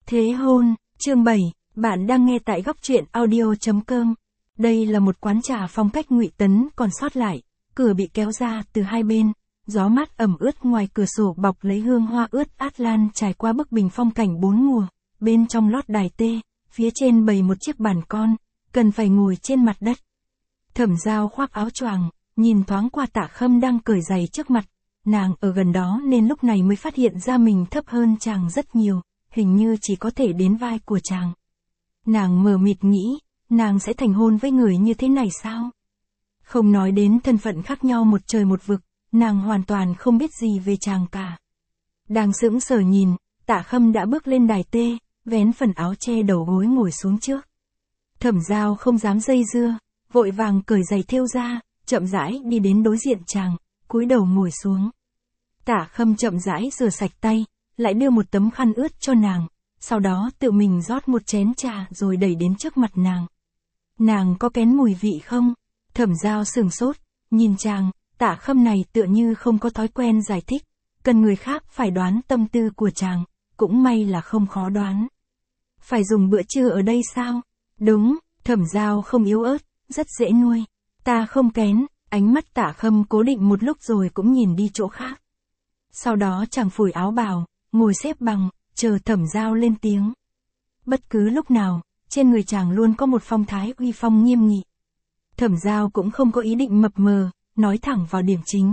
Thế hôn, chương 7, bạn đang nghe tại góc truyện audio.com. Đây là một quán trà phong cách Ngụy Tấn còn sót lại, cửa bị kéo ra từ hai bên, gió mát ẩm ướt ngoài cửa sổ bọc lấy hương hoa ướt át lan trải qua bức bình phong cảnh bốn mùa, bên trong lót đài tê, phía trên bày một chiếc bàn con, cần phải ngồi trên mặt đất. Thẩm Giao khoác áo choàng, nhìn thoáng qua Tạ Khâm đang cởi giày trước mặt, nàng ở gần đó nên lúc này mới phát hiện ra mình thấp hơn chàng rất nhiều, hình như chỉ có thể đến vai của chàng. Nàng mờ mịt nghĩ, nàng sẽ thành hôn với người như thế này sao? Không nói đến thân phận khác nhau một trời một vực, nàng hoàn toàn không biết gì về chàng cả. Đang sững sờ nhìn, Tạ Khâm đã bước lên đài tê, vén phần áo che đầu gối ngồi xuống trước. Thẩm Giao không dám dây dưa, vội vàng cởi giày thêu ra, chậm rãi đi đến đối diện chàng, cúi đầu ngồi xuống. Tạ Khâm chậm rãi rửa sạch tay, lại đưa một tấm khăn ướt cho nàng, sau đó tự mình rót một chén trà rồi đẩy đến trước mặt nàng. Nàng có kén mùi vị không? Thẩm Giao sửng sốt, nhìn chàng, Tạ Khâm này tựa như không có thói quen giải thích, cần người khác phải đoán tâm tư của chàng, cũng may là không khó đoán. Phải dùng bữa trưa ở đây sao? Đúng, Thẩm Giao không yếu ớt, rất dễ nuôi. Ta không kén, ánh mắt Tạ Khâm cố định một lúc rồi cũng nhìn đi chỗ khác. Sau đó chàng phủi áo bào, ngồi xếp bằng, chờ Thẩm Giao lên tiếng. Bất cứ lúc nào, trên người chàng luôn có một phong thái uy phong nghiêm nghị. Thẩm Giao cũng không có ý định mập mờ, nói thẳng vào điểm chính.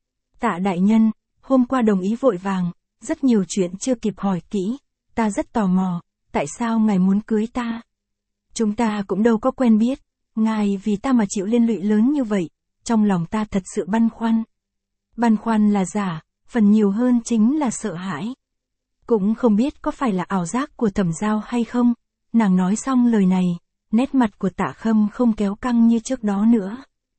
Tạ đại nhân, hôm qua đồng ý vội vàng, rất nhiều chuyện chưa kịp hỏi kỹ, ta rất tò mò, tại sao ngài muốn cưới ta? Chúng ta cũng đâu có quen biết, ngài vì ta mà chịu liên lụy lớn như vậy, trong lòng ta thật sự băn khoăn. Băn khoăn là giả, phần nhiều hơn chính là sợ hãi. Cũng không biết có phải là ảo giác của Thẩm Giao hay không, nàng nói xong lời này, nét mặt của Tạ Khâm không kéo căng như trước đó nữa.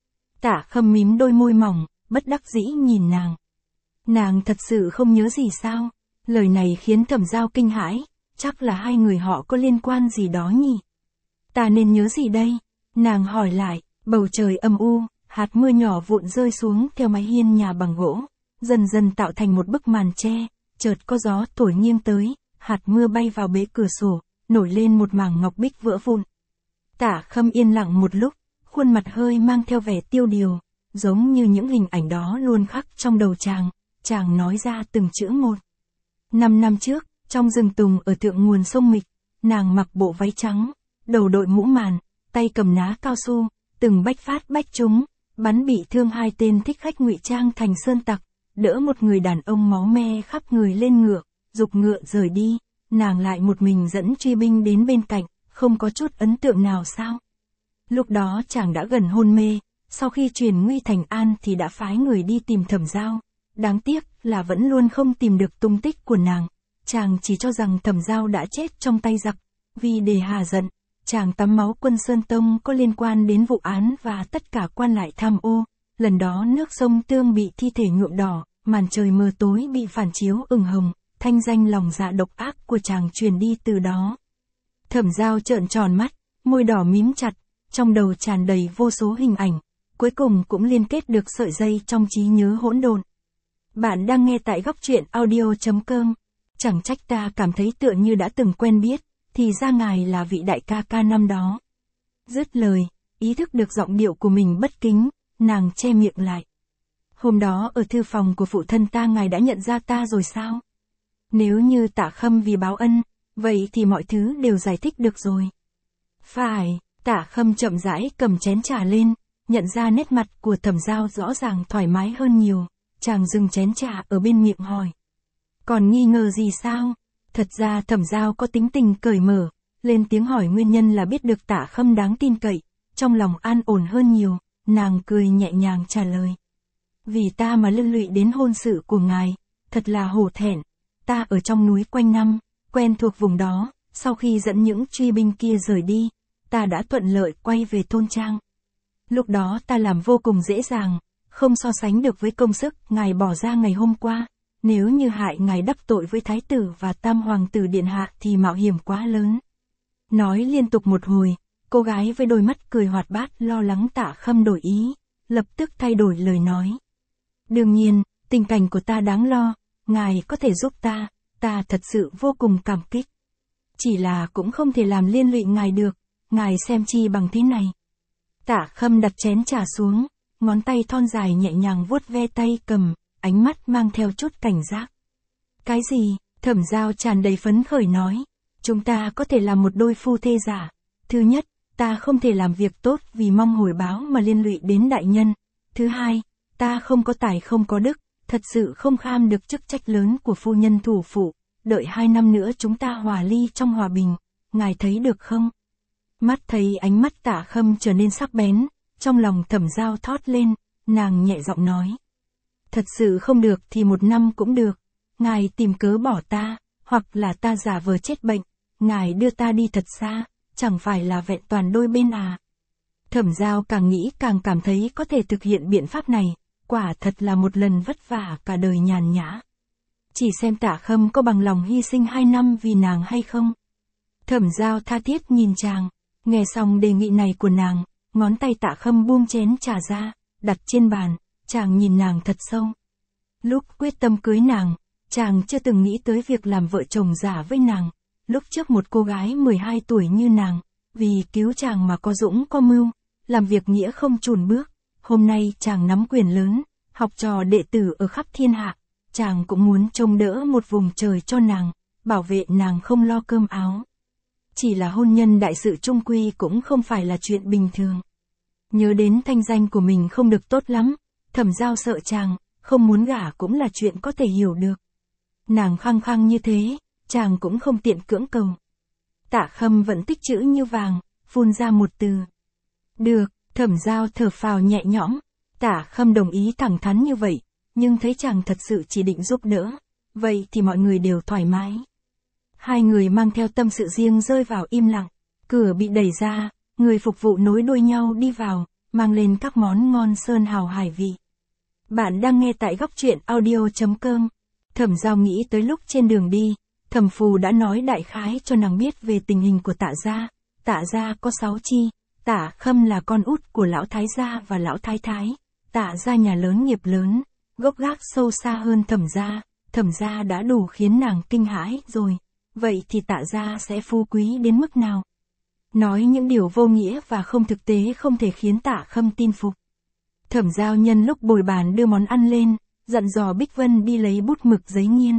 Tạ Khâm mím đôi môi mỏng, bất đắc dĩ nhìn nàng. Nàng thật sự không nhớ gì sao? Lời này khiến Thẩm Giao kinh hãi, chắc là hai người họ có liên quan gì đó nhỉ? Ta nên nhớ gì đây? Nàng hỏi lại, bầu trời âm u, hạt mưa nhỏ vụn rơi xuống theo mái hiên nhà bằng gỗ, dần dần tạo thành một bức màn tre, chợt có gió thổi nghiêng tới, hạt mưa bay vào bệ cửa sổ, nổi lên một mảng ngọc bích vỡ vụn. Tạ Khâm yên lặng một lúc, khuôn mặt hơi mang theo vẻ tiêu điều, giống như những hình ảnh đó luôn khắc trong đầu chàng nói ra từng chữ một. 5 năm trước, trong rừng tùng ở thượng nguồn sông Mịch, nàng mặc bộ váy trắng, đầu đội mũ màn, tay cầm ná cao su, từng bách phát bách trúng, bắn bị thương hai tên thích khách ngụy trang thành sơn tặc, đỡ một người đàn ông máu me khắp người lên ngựa, giục ngựa rời đi, nàng lại một mình dẫn truy binh đến bên cạnh, không có chút ấn tượng nào sao? Lúc đó chàng đã gần hôn mê, sau khi truyền nguy thành an thì đã phái người đi tìm Thẩm Giao, đáng tiếc là vẫn luôn không tìm được tung tích của nàng, chàng chỉ cho rằng Thẩm Giao đã chết trong tay giặc, vì để hà giận, chàng tắm máu quân Sơn Tông có liên quan đến vụ án và tất cả quan lại tham ô, lần đó nước sông Tương bị thi thể nhuộm đỏ, màn trời mờ tối bị phản chiếu ửng hồng, thanh danh lòng dạ độc ác của chàng truyền đi từ đó. Thẩm Giao trợn tròn mắt, môi đỏ mím chặt, trong đầu tràn đầy vô số hình ảnh, cuối cùng cũng liên kết được sợi dây trong trí nhớ hỗn độn. Bạn đang nghe tại góc truyện audio.com. Chẳng trách ta cảm thấy tựa như đã từng quen biết, thì ra ngài là vị đại ca ca năm đó. Dứt lời, ý thức được giọng điệu của mình bất kính, nàng che miệng lại. Hôm đó ở thư phòng của phụ thân ta ngài đã nhận ra ta rồi sao? Nếu như Tạ Khâm vì báo ân, vậy thì mọi thứ đều giải thích được rồi. Phải, Tạ Khâm chậm rãi cầm chén trà lên, nhận ra nét mặt của Thẩm Giao rõ ràng thoải mái hơn nhiều, chàng dừng chén trà ở bên miệng hỏi. Còn nghi ngờ gì sao? Thật ra Thẩm Giao có tính tình cởi mở, lên tiếng hỏi nguyên nhân là biết được Tạ Khâm đáng tin cậy, trong lòng an ổn hơn nhiều, nàng cười nhẹ nhàng trả lời. Vì ta mà liên lụy đến hôn sự của ngài, thật là hổ thẹn, ta ở trong núi quanh năm, quen thuộc vùng đó, sau khi dẫn những truy binh kia rời đi, ta đã thuận lợi quay về thôn trang. Lúc đó ta làm vô cùng dễ dàng, không so sánh được với công sức ngài bỏ ra ngày hôm qua. Nếu như hại ngài đắc tội với thái tử và tam hoàng tử điện hạ thì mạo hiểm quá lớn. Nói liên tục một hồi, cô gái với đôi mắt cười hoạt bát lo lắng Tạ Khâm đổi ý, lập tức thay đổi lời nói. Đương nhiên, tình cảnh của ta đáng lo, ngài có thể giúp ta thật sự vô cùng cảm kích. Chỉ là cũng không thể làm liên lụy ngài được, ngài xem chi bằng thế này. Tạ Khâm đặt chén trà xuống, ngón tay thon dài nhẹ nhàng vuốt ve tay cầm, ánh mắt mang theo chút cảnh giác. Cái gì? Thẩm Giao tràn đầy phấn khởi nói. Chúng ta có thể làm một đôi phu thê giả. Thứ nhất, ta không thể làm việc tốt vì mong hồi báo mà liên lụy đến đại nhân. Thứ hai, ta không có tài không có đức, thật sự không kham được chức trách lớn của phu nhân thủ phụ. Đợi 2 năm nữa chúng ta hòa ly trong hòa bình, ngài thấy được không? Mắt thấy ánh mắt Tạ Khâm trở nên sắc bén, trong lòng Thẩm Giao thót lên, nàng nhẹ giọng nói. Thật sự không được thì 1 năm cũng được, ngài tìm cớ bỏ ta, hoặc là ta giả vờ chết bệnh, ngài đưa ta đi thật xa, chẳng phải là vẹn toàn đôi bên à. Thẩm Giao càng nghĩ càng cảm thấy có thể thực hiện biện pháp này, quả thật là một lần vất vả cả đời nhàn nhã. Chỉ xem Tạ Khâm có bằng lòng hy sinh 2 năm vì nàng hay không. Thẩm Giao tha thiết nhìn chàng, nghe xong đề nghị này của nàng, ngón tay Tạ Khâm buông chén trà ra, đặt trên bàn, chàng nhìn nàng thật sâu. Lúc quyết tâm cưới nàng, chàng chưa từng nghĩ tới việc làm vợ chồng giả với nàng. Lúc trước một cô gái 12 tuổi như nàng, vì cứu chàng mà có dũng có mưu, làm việc nghĩa không chùn bước. Hôm nay chàng nắm quyền lớn, học trò đệ tử ở khắp thiên hạ, chàng cũng muốn trông đỡ một vùng trời cho nàng, bảo vệ nàng không lo cơm áo. Chỉ là hôn nhân đại sự chung quy cũng không phải là chuyện bình thường. Nhớ đến thanh danh của mình không được tốt lắm, Thẩm Giao sợ chàng, không muốn gả cũng là chuyện có thể hiểu được. Nàng khăng khăng như thế, chàng cũng không tiện cưỡng cầu. Tạ Khâm vẫn tích chữ như vàng, phun ra một từ. Được, Thẩm Giao thở phào nhẹ nhõm. Tạ Khâm đồng ý thẳng thắn như vậy, nhưng thấy chàng thật sự chỉ định giúp đỡ, vậy thì mọi người đều thoải mái. Hai người mang theo tâm sự riêng rơi vào im lặng, cửa bị đẩy ra, người phục vụ nối đuôi nhau đi vào, mang lên các món ngon sơn hào hải vị. Bạn đang nghe tại góc truyện audio.com. Thẩm Giao nghĩ tới lúc trên đường đi, Thẩm Phù đã nói đại khái cho nàng biết về tình hình của Tạ gia. Tạ gia có 6 chi, Tạ Khâm là con út của lão thái gia và lão thái thái. Tạ gia nhà lớn nghiệp lớn, gốc gác sâu xa hơn Thẩm gia đã đủ khiến nàng kinh hãi rồi. Vậy thì Tạ gia sẽ phú quý đến mức nào? Nói những điều vô nghĩa và không thực tế không thể khiến Tạ Khâm tin phục. Thẩm Giao nhân lúc bồi bàn đưa món ăn lên, dặn dò Bích Vân đi lấy bút mực giấy nghiên.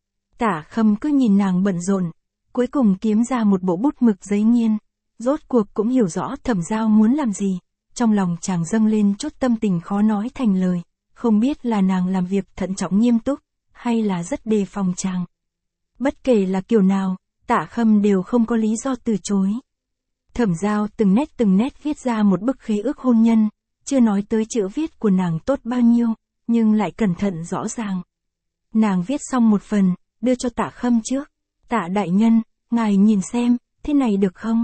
Tạ Khâm cứ nhìn nàng bận rộn, cuối cùng kiếm ra một bộ bút mực giấy nghiên. Rốt cuộc cũng hiểu rõ Thẩm Giao muốn làm gì, trong lòng chàng dâng lên chút tâm tình khó nói thành lời, không biết là nàng làm việc thận trọng nghiêm túc, hay là rất đề phòng chàng. Bất kể là kiểu nào, Tạ Khâm đều không có lý do từ chối. Thẩm Giao từng nét viết ra một bức khế ước hôn nhân, chưa nói tới chữ viết của nàng tốt bao nhiêu, nhưng lại cẩn thận rõ ràng. Nàng viết xong một phần, đưa cho Tạ Khâm trước. Tạ đại nhân, ngài nhìn xem, thế này được không?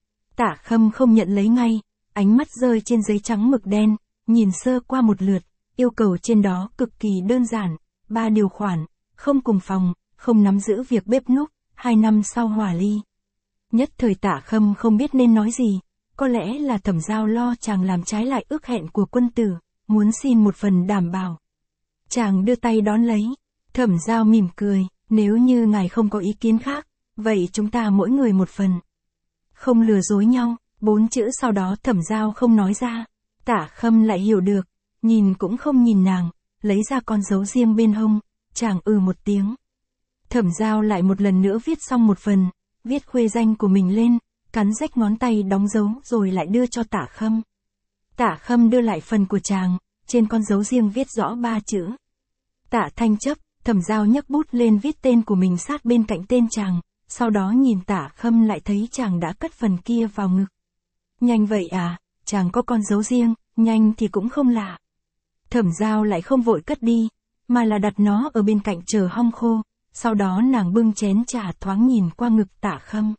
Tạ Khâm không nhận lấy ngay, ánh mắt rơi trên giấy trắng mực đen, nhìn sơ qua một lượt, yêu cầu trên đó cực kỳ đơn giản, 3 điều khoản, không cùng phòng, không nắm giữ việc bếp núc, 2 năm sau hòa ly. Nhất thời Tạ Khâm không biết nên nói gì, có lẽ là Thẩm Giao lo chàng làm trái lại ước hẹn của quân tử, muốn xin một phần đảm bảo. Chàng đưa tay đón lấy, Thẩm Giao mỉm cười, nếu như ngài không có ý kiến khác, vậy chúng ta mỗi người một phần. Không lừa dối nhau, 4 chữ sau đó Thẩm Giao không nói ra. Tạ Khâm lại hiểu được, nhìn cũng không nhìn nàng, lấy ra con dấu riêng bên hông, chàng một tiếng. Thẩm Giao lại một lần nữa viết xong một phần, viết khuê danh của mình lên, cắn rách ngón tay đóng dấu rồi lại đưa cho Tạ Khâm. Tạ Khâm đưa lại phần của chàng, trên con dấu riêng viết rõ 3 chữ. Tạ Thanh Chấp. Thẩm Giao nhấc bút lên viết tên của mình sát bên cạnh tên chàng, sau đó nhìn Tạ Khâm lại thấy chàng đã cất phần kia vào ngực. Nhanh vậy à, chàng có con dấu riêng, nhanh thì cũng không lạ. Thẩm Giao lại không vội cất đi, mà là đặt nó ở bên cạnh chờ hong khô, sau đó nàng bưng chén trà thoáng nhìn qua ngực Tạ Khâm.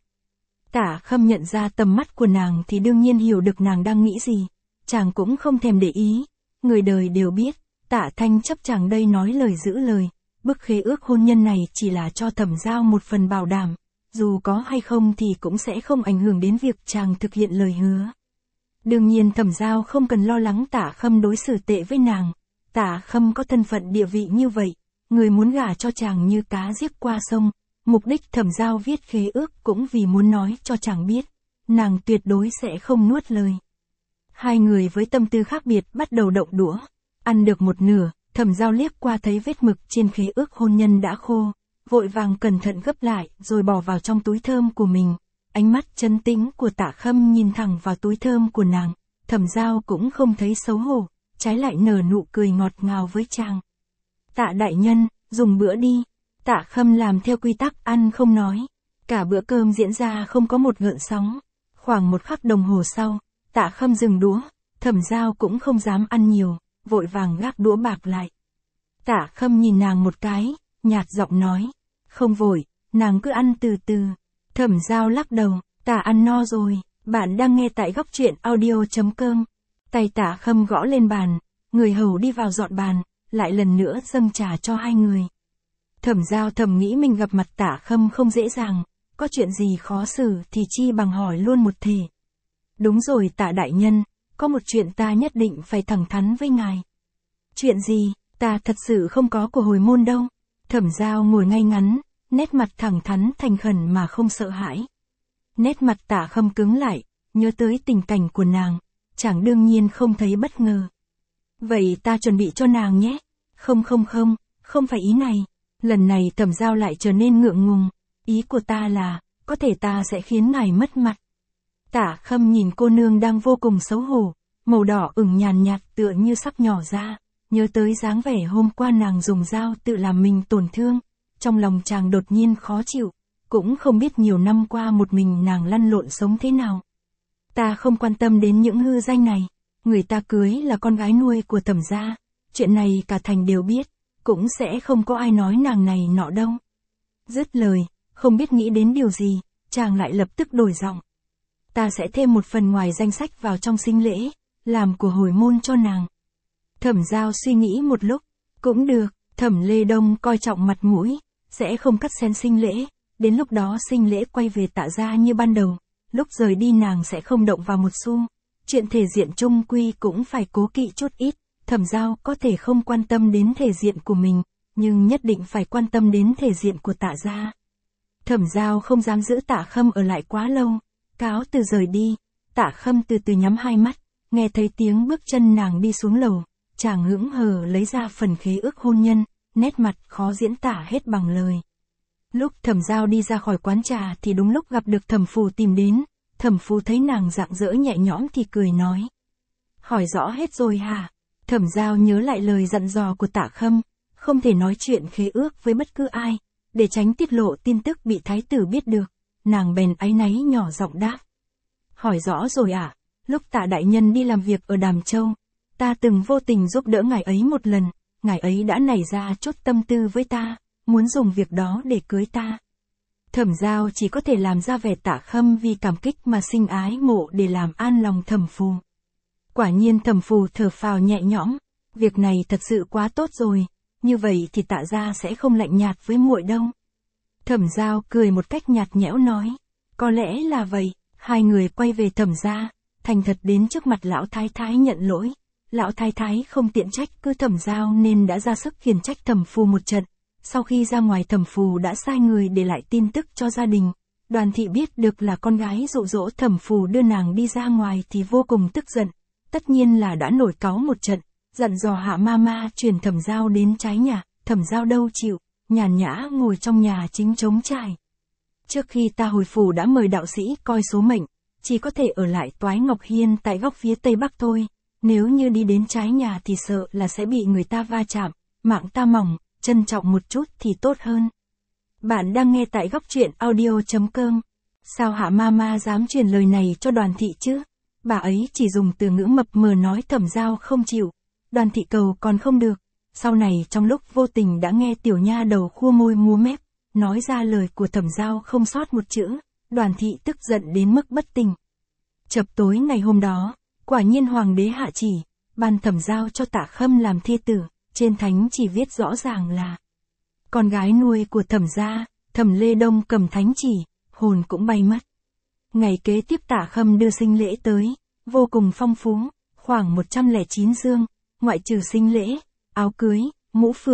Tạ Khâm nhận ra tầm mắt của nàng thì đương nhiên hiểu được nàng đang nghĩ gì, chàng cũng không thèm để ý, người đời đều biết, Tạ Thanh Chấp chàng đây nói lời giữ lời. Bức khế ước hôn nhân này chỉ là cho Thẩm Giao một phần bảo đảm, dù có hay không thì cũng sẽ không ảnh hưởng đến việc chàng thực hiện lời hứa. Đương nhiên Thẩm Giao không cần lo lắng Tạ Khâm đối xử tệ với nàng, Tạ Khâm có thân phận địa vị như vậy, người muốn gả cho chàng như cá giết qua sông, Mục đích Thẩm Giao viết khế ước cũng vì muốn nói cho chàng biết, nàng tuyệt đối sẽ không nuốt lời. Hai người với tâm tư khác biệt bắt đầu động đũa, ăn được một nửa, Thẩm Giao liếc qua thấy vết mực trên khế ước hôn nhân đã khô, vội vàng cẩn thận gấp lại rồi bỏ vào trong túi thơm của mình. Ánh mắt trấn tĩnh của Tạ Khâm nhìn thẳng vào túi thơm của nàng, Thẩm Giao cũng không thấy xấu hổ, trái lại nở nụ cười ngọt ngào với chàng. Tạ đại nhân, dùng bữa đi. Tạ Khâm làm theo quy tắc ăn không nói. Cả bữa cơm diễn ra không có một gợn sóng. Khoảng một khắc đồng hồ sau, Tạ Khâm dừng đũa, Thẩm Giao cũng không dám ăn nhiều, vội vàng gác đũa bạc lại. Tạ Khâm nhìn nàng một cái, nhạt giọng nói, không vội, nàng cứ ăn từ từ. Thẩm Giao lắc đầu, ta ăn no rồi, bạn đang nghe tại góc truyện audio.com. Tay Tạ Khâm gõ lên bàn, người hầu đi vào dọn bàn, lại lần nữa dâng trà cho hai người. Thẩm Giao thầm nghĩ mình gặp mặt Tạ Khâm không dễ dàng, có chuyện gì khó xử thì chi bằng hỏi luôn một thể. Đúng rồi Tạ đại nhân, có một chuyện ta nhất định phải thẳng thắn với ngài. Chuyện gì, ta thật sự không có của hồi môn đâu. Thẩm Giao ngồi ngay ngắn, nét mặt thẳng thắn thành khẩn mà không sợ hãi. Nét mặt Tạ Khâm cứng lại, nhớ tới tình cảnh của nàng, chàng đương nhiên không thấy bất ngờ. Vậy ta chuẩn bị cho nàng nhé. Không phải ý này. Lần này Thẩm Giao lại trở nên ngượng ngùng. Ý của ta là, có thể ta sẽ khiến ngài mất mặt. Tạ Khâm nhìn cô nương đang vô cùng xấu hổ, màu đỏ ửng nhàn nhạt tựa như sắp nhỏ ra, nhớ tới dáng vẻ hôm qua nàng dùng dao tự làm mình tổn thương. Trong lòng chàng đột nhiên khó chịu, cũng không biết nhiều năm qua một mình nàng lăn lộn sống thế nào. Ta không quan tâm đến những hư danh này, người ta cưới là con gái nuôi của Thẩm gia, chuyện này cả thành đều biết, cũng sẽ không có ai nói nàng này nọ đâu. Dứt lời, không biết nghĩ đến điều gì, chàng lại lập tức đổi giọng. Ta sẽ thêm một phần ngoài danh sách vào trong sinh lễ, làm của hồi môn cho nàng. Thẩm Giao suy nghĩ một lúc, cũng được, Thẩm Lê Đông coi trọng mặt mũi, sẽ không cắt xén sinh lễ, đến lúc đó sinh lễ quay về Tạ gia như ban đầu, lúc rời đi nàng sẽ không động vào một xu. Chuyện thể diện chung quy cũng phải cố kỵ chút ít, Thẩm Giao có thể không quan tâm đến thể diện của mình, nhưng nhất định phải quan tâm đến thể diện của Tạ gia. Thẩm Giao không dám giữ Tạ Khâm ở lại quá lâu, cáo từ rời đi, Tạ Khâm từ từ nhắm hai mắt, nghe thấy tiếng bước chân nàng đi xuống lầu, chàng hững hờ lấy ra phần khế ước hôn nhân, nét mặt khó diễn tả hết bằng lời. Lúc Thẩm Giao đi ra khỏi quán trà thì đúng lúc gặp được Thẩm Phù tìm đến, Thẩm Phù thấy nàng rạng rỡ nhẹ nhõm thì cười nói. Hỏi rõ hết rồi hả? Thẩm Giao nhớ lại lời dặn dò của Tạ Khâm, không thể nói chuyện khế ước với bất cứ ai, để tránh tiết lộ tin tức bị thái tử biết được, nàng bèn áy náy nhỏ giọng đáp. Hỏi rõ rồi ạ, lúc Tạ đại nhân đi làm việc ở Đàm Châu, ta từng vô tình giúp đỡ ngài ấy một lần, ngài ấy đã nảy ra chút tâm tư với ta, muốn dùng việc đó để cưới ta. Thẩm Giao chỉ có thể làm ra vẻ Tạ Khâm vì cảm kích mà sinh ái mộ để làm an lòng Thẩm Phù. Quả nhiên Thẩm Phù thở phào nhẹ nhõm, việc này thật sự quá tốt rồi, như vậy thì Tạ gia sẽ không lạnh nhạt với muội đâu. Thẩm Giao cười một cách nhạt nhẽo nói, có lẽ là vậy. Hai người quay về Thẩm gia, thành thật đến trước mặt lão thái thái nhận lỗi. Lão thái thái không tiện trách cứ Thẩm Giao nên đã ra sức khiển trách Thẩm Phù một trận. Sau khi ra ngoài Thẩm Phù đã sai người để lại tin tức cho gia đình. Đoàn thị biết được là con gái dụ dỗ Thẩm Phù đưa nàng đi ra ngoài thì vô cùng tức giận. Tất nhiên là đã nổi cáu một trận, dặn dò Hạ Mama chuyển Thẩm Giao đến trái nhà. Thẩm Giao đâu chịu, nhàn nhã ngồi trong nhà chính trống trải. Trước khi ta hồi phủ đã mời đạo sĩ coi số mệnh, chỉ có thể ở lại Toái Ngọc Hiên tại góc phía tây bắc thôi. Nếu như đi đến trái nhà thì sợ là sẽ bị người ta va chạm, mạng ta mỏng, trân trọng một chút thì tốt hơn. Bạn đang nghe tại góc truyện audio.com. Sao Hạ Mama dám truyền lời này cho Đoàn thị chứ? Bà ấy chỉ dùng từ ngữ mập mờ nói Thẩm Giao không chịu. Đoàn thị cầu còn không được. Sau này trong lúc vô tình đã nghe tiểu nha đầu khua môi múa mép, nói ra lời của Thẩm Giao không sót một chữ. Đoàn thị tức giận đến mức bất tỉnh. Chập tối ngày hôm đó, quả nhiên hoàng đế hạ chỉ, ban Thẩm Giao cho Tạ Khâm làm thê tử, trên thánh chỉ viết rõ ràng là con gái nuôi của Thẩm gia. Thẩm Lê Đông cầm thánh chỉ, hồn cũng bay mất. Ngày kế tiếp Tạ Khâm đưa sinh lễ tới, vô cùng phong phú, khoảng 109 dương, ngoại trừ sinh lễ, áo cưới, mũ phượng,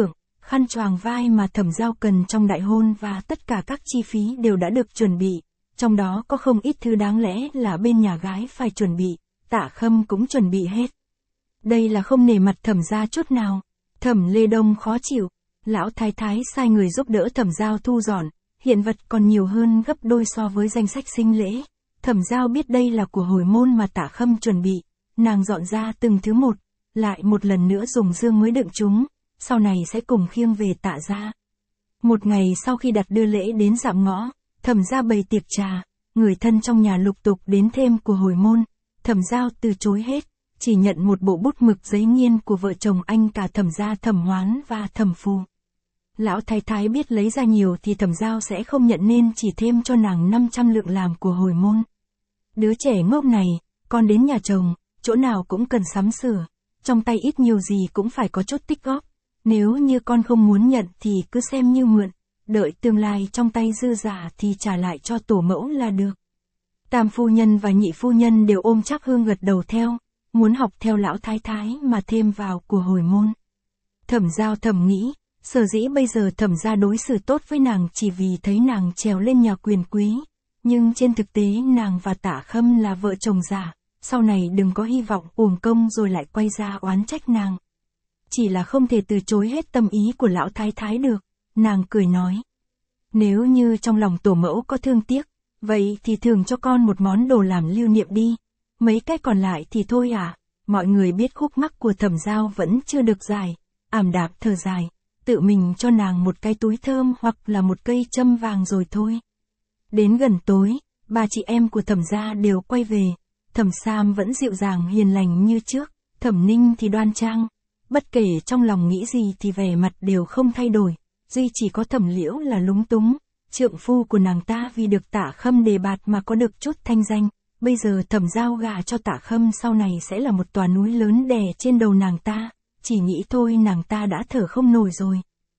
khăn choàng vai mà Thẩm Giao cần trong đại hôn và tất cả các chi phí đều đã được chuẩn bị, trong đó có không ít thứ đáng lẽ là bên nhà gái phải chuẩn bị, Tạ Khâm cũng chuẩn bị hết. Đây là không nể mặt Thẩm gia chút nào. Thẩm Lê Đông khó chịu, lão thái thái sai người giúp đỡ Thẩm Giao thu dọn, hiện vật còn nhiều hơn gấp đôi so với danh sách sinh lễ. Thẩm Giao biết đây là của hồi môn mà Tạ Khâm chuẩn bị, nàng dọn ra từng thứ một, lại một lần nữa dùng dương mới đựng chúng, sau này sẽ cùng khiêng về Tạ gia. Một ngày sau khi đặt đưa lễ đến dạm ngõ, Thẩm gia bày tiệc trà, người thân trong nhà lục tục đến thêm của hồi môn, Thẩm Giao từ chối hết, chỉ nhận một bộ bút mực giấy nghiên của vợ chồng anh cả Thẩm gia Thẩm Hoán và Thẩm Phù. Lão thái thái biết lấy ra nhiều thì Thẩm Giao sẽ không nhận nên chỉ thêm cho nàng 500 lượng làm của hồi môn. Đứa trẻ ngốc này, con đến nhà chồng, chỗ nào cũng cần sắm sửa, trong tay ít nhiều gì cũng phải có chút tích góp, nếu như con không muốn nhận thì cứ xem như mượn, đợi tương lai trong tay dư giả thì trả lại cho tổ mẫu là được. Tam phu nhân và nhị phu nhân đều ôm Trác Hương gật đầu theo, muốn học theo lão thái thái mà thêm vào của hồi môn. Thẩm Giao thầm nghĩ, sở dĩ bây giờ Thẩm gia đối xử tốt với nàng chỉ vì thấy nàng trèo lên nhà quyền quý, nhưng trên thực tế nàng và Tạ Khâm là vợ chồng giả, sau này đừng có hy vọng uổng công rồi lại quay ra oán trách nàng. Chỉ là không thể từ chối hết tâm ý của lão thái thái được, nàng cười nói. Nếu như trong lòng tổ mẫu có thương tiếc, vậy thì thưởng cho con một món đồ làm lưu niệm đi, mấy cái còn lại thì thôi à. Mọi người biết khúc mắc của Thẩm Giao vẫn chưa được giải, ảm đạm thở dài, tự mình cho nàng một cái túi thơm hoặc là một cây châm vàng rồi thôi. Đến gần tối, ba chị em của Thẩm gia đều quay về, Thẩm Sam vẫn dịu dàng hiền lành như trước, Thẩm Ninh thì đoan trang, bất kể trong lòng nghĩ gì thì vẻ mặt đều không thay đổi, duy chỉ có Thẩm Liễu là lúng túng, trượng phu của nàng ta vì được Tạ Khâm đề bạt mà có được chút thanh danh, bây giờ Thẩm Giao gả cho Tạ Khâm sau này sẽ là một tòa núi lớn đè trên đầu nàng ta, chỉ nghĩ thôi nàng ta đã thở không nổi rồi.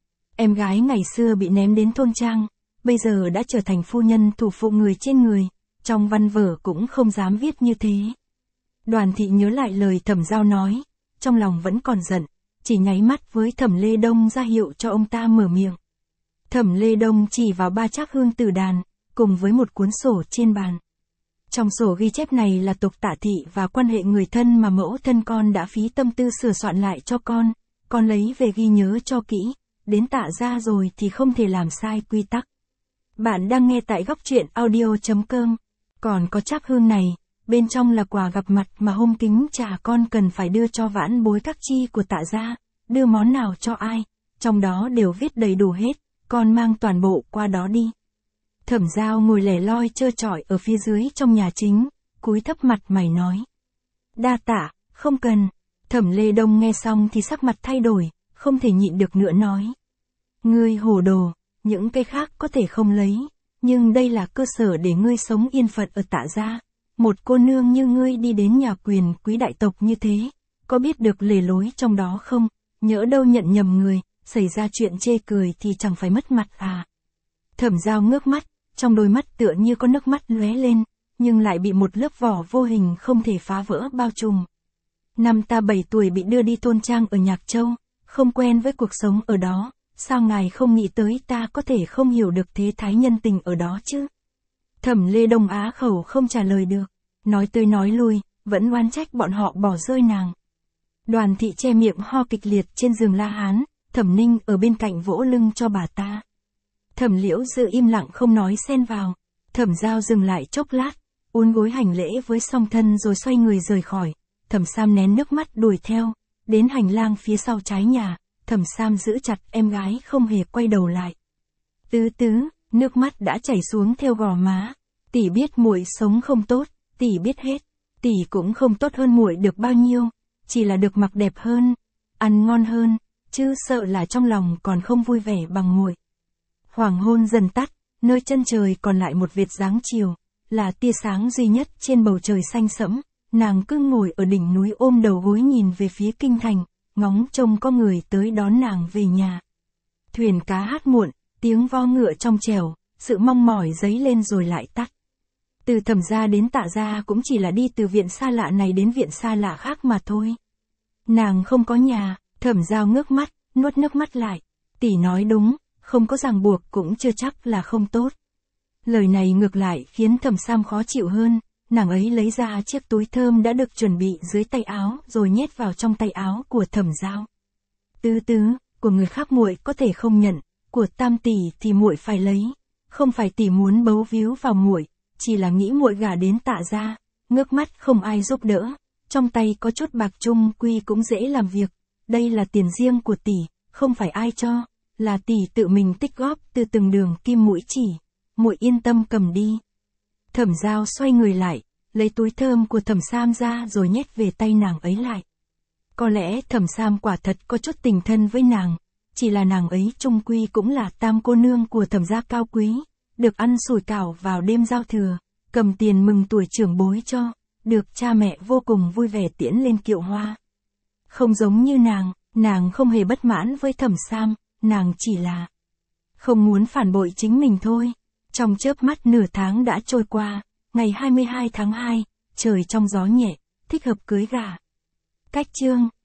Em gái ngày xưa bị ném đến thôn trang, bây giờ đã trở thành phu nhân thủ phụ người trên người, trong văn vở cũng không dám viết như thế. Đoàn Thị nhớ lại lời Thẩm Giao nói, trong lòng vẫn còn giận, chỉ nháy mắt với Thẩm Lê Đông ra hiệu cho ông ta mở miệng. Thẩm Lê Đông chỉ vào ba Trác Hương tử đàn, cùng với một cuốn sổ trên bàn. Trong sổ ghi chép này là tục Tạ thị và quan hệ người thân mà mẫu thân con đã phí tâm tư sửa soạn lại cho con lấy về ghi nhớ cho kỹ, đến Tạ gia rồi thì không thể làm sai quy tắc. Bạn đang nghe tại góc truyện audio.com. Còn có Trác Hương này, bên trong là quà gặp mặt mà hôm kính trà con cần phải đưa cho vãn bối các chi của Tạ gia, đưa món nào cho ai, trong đó đều viết đầy đủ hết, con mang toàn bộ qua đó đi. Thẩm Giao ngồi lẻ loi trơ trọi ở phía dưới trong nhà chính, cúi thấp mặt mày nói. Đa tạ, không cần. Thẩm Lê Đông nghe xong thì sắc mặt thay đổi, không thể nhịn được nữa nói. Ngươi hồ đồ, những cái khác có thể không lấy, nhưng đây là cơ sở để ngươi sống yên phận ở Tạ gia. Một cô nương như ngươi đi đến nhà quyền quý đại tộc như thế, có biết được lề lối trong đó không? Nhỡ đâu nhận nhầm người, xảy ra chuyện chê cười thì chẳng phải mất mặt à. Thẩm Giao ngước mắt, trong đôi mắt tựa như có nước mắt lóe lên, nhưng lại bị một lớp vỏ vô hình không thể phá vỡ bao trùm. Năm ta 7 tuổi bị đưa đi thôn trang ở Nhạc Châu, không quen với cuộc sống ở đó, sao ngài không nghĩ tới ta có thể không hiểu được thế thái nhân tình ở đó chứ? Thẩm Lê Đông á khẩu không trả lời được, nói tới nói lui, vẫn oán trách bọn họ bỏ rơi nàng. Đoàn Thị che miệng ho kịch liệt trên giường La Hán, Thẩm Ninh ở bên cạnh vỗ lưng cho bà ta. Thẩm Liễu giữ im lặng không nói xen vào. Thẩm Giao dừng lại chốc lát, uốn gối hành lễ với song thân rồi xoay người rời khỏi. Thẩm Sam nén nước mắt đuổi theo, đến hành lang phía sau trái nhà, Thẩm Sam giữ chặt em gái không hề quay đầu lại. Tứ tứ, nước mắt đã chảy xuống theo gò má. Tỷ biết muội sống không tốt, tỷ biết hết. Tỷ cũng không tốt hơn muội được bao nhiêu, chỉ là được mặc đẹp hơn, ăn ngon hơn, chứ sợ là trong lòng còn không vui vẻ bằng muội. Hoàng hôn dần tắt, nơi chân trời còn lại một vệt dáng chiều, là tia sáng duy nhất trên bầu trời xanh sẫm. Nàng cứ ngồi ở đỉnh núi ôm đầu gối nhìn về phía kinh thành, ngóng trông có người tới đón nàng về nhà. Thuyền cá hát muộn, tiếng vo ngựa trong trẻo, sự mong mỏi dấy lên rồi lại tắt. Từ Thẩm gia đến Tạ gia cũng chỉ là đi từ viện xa lạ này đến viện xa lạ khác mà thôi. Nàng không có nhà, Thẩm Giao ngước mắt, nuốt nước mắt lại. Tỷ nói đúng, không có ràng buộc cũng chưa chắc là không tốt. Lời này ngược lại khiến Thẩm Sam khó chịu hơn, nàng ấy lấy ra chiếc túi thơm đã được chuẩn bị dưới tay áo rồi nhét vào trong tay áo của Thẩm Giao. Tứ tứ, của người khác muội có thể không nhận, của Tam tỷ thì muội phải lấy, không phải tỷ muốn bấu víu vào muội, chỉ là nghĩ muội gả đến Tạ gia, ngước mắt không ai giúp đỡ, trong tay có chút bạc chung quy cũng dễ làm việc, đây là tiền riêng của tỷ, không phải ai cho, là tỷ tự mình tích góp từ từng đường kim mũi chỉ, muội yên tâm cầm đi. Thẩm Giao xoay người lại, lấy túi thơm của Thẩm Sam ra rồi nhét về tay nàng ấy lại. Có lẽ Thẩm Sam quả thật có chút tình thân với nàng, chỉ là nàng ấy chung quy cũng là tam cô nương của Thẩm gia cao quý, được ăn sủi cảo vào đêm giao thừa, cầm tiền mừng tuổi trưởng bối cho, được cha mẹ vô cùng vui vẻ tiễn lên kiệu hoa. Không giống như nàng không hề bất mãn với Thẩm Sam, nàng chỉ là không muốn phản bội chính mình thôi. Trong chớp mắt nửa tháng đã trôi qua, ngày 22 tháng 2, trời trong gió nhẹ, thích hợp cưới gả. Cách chương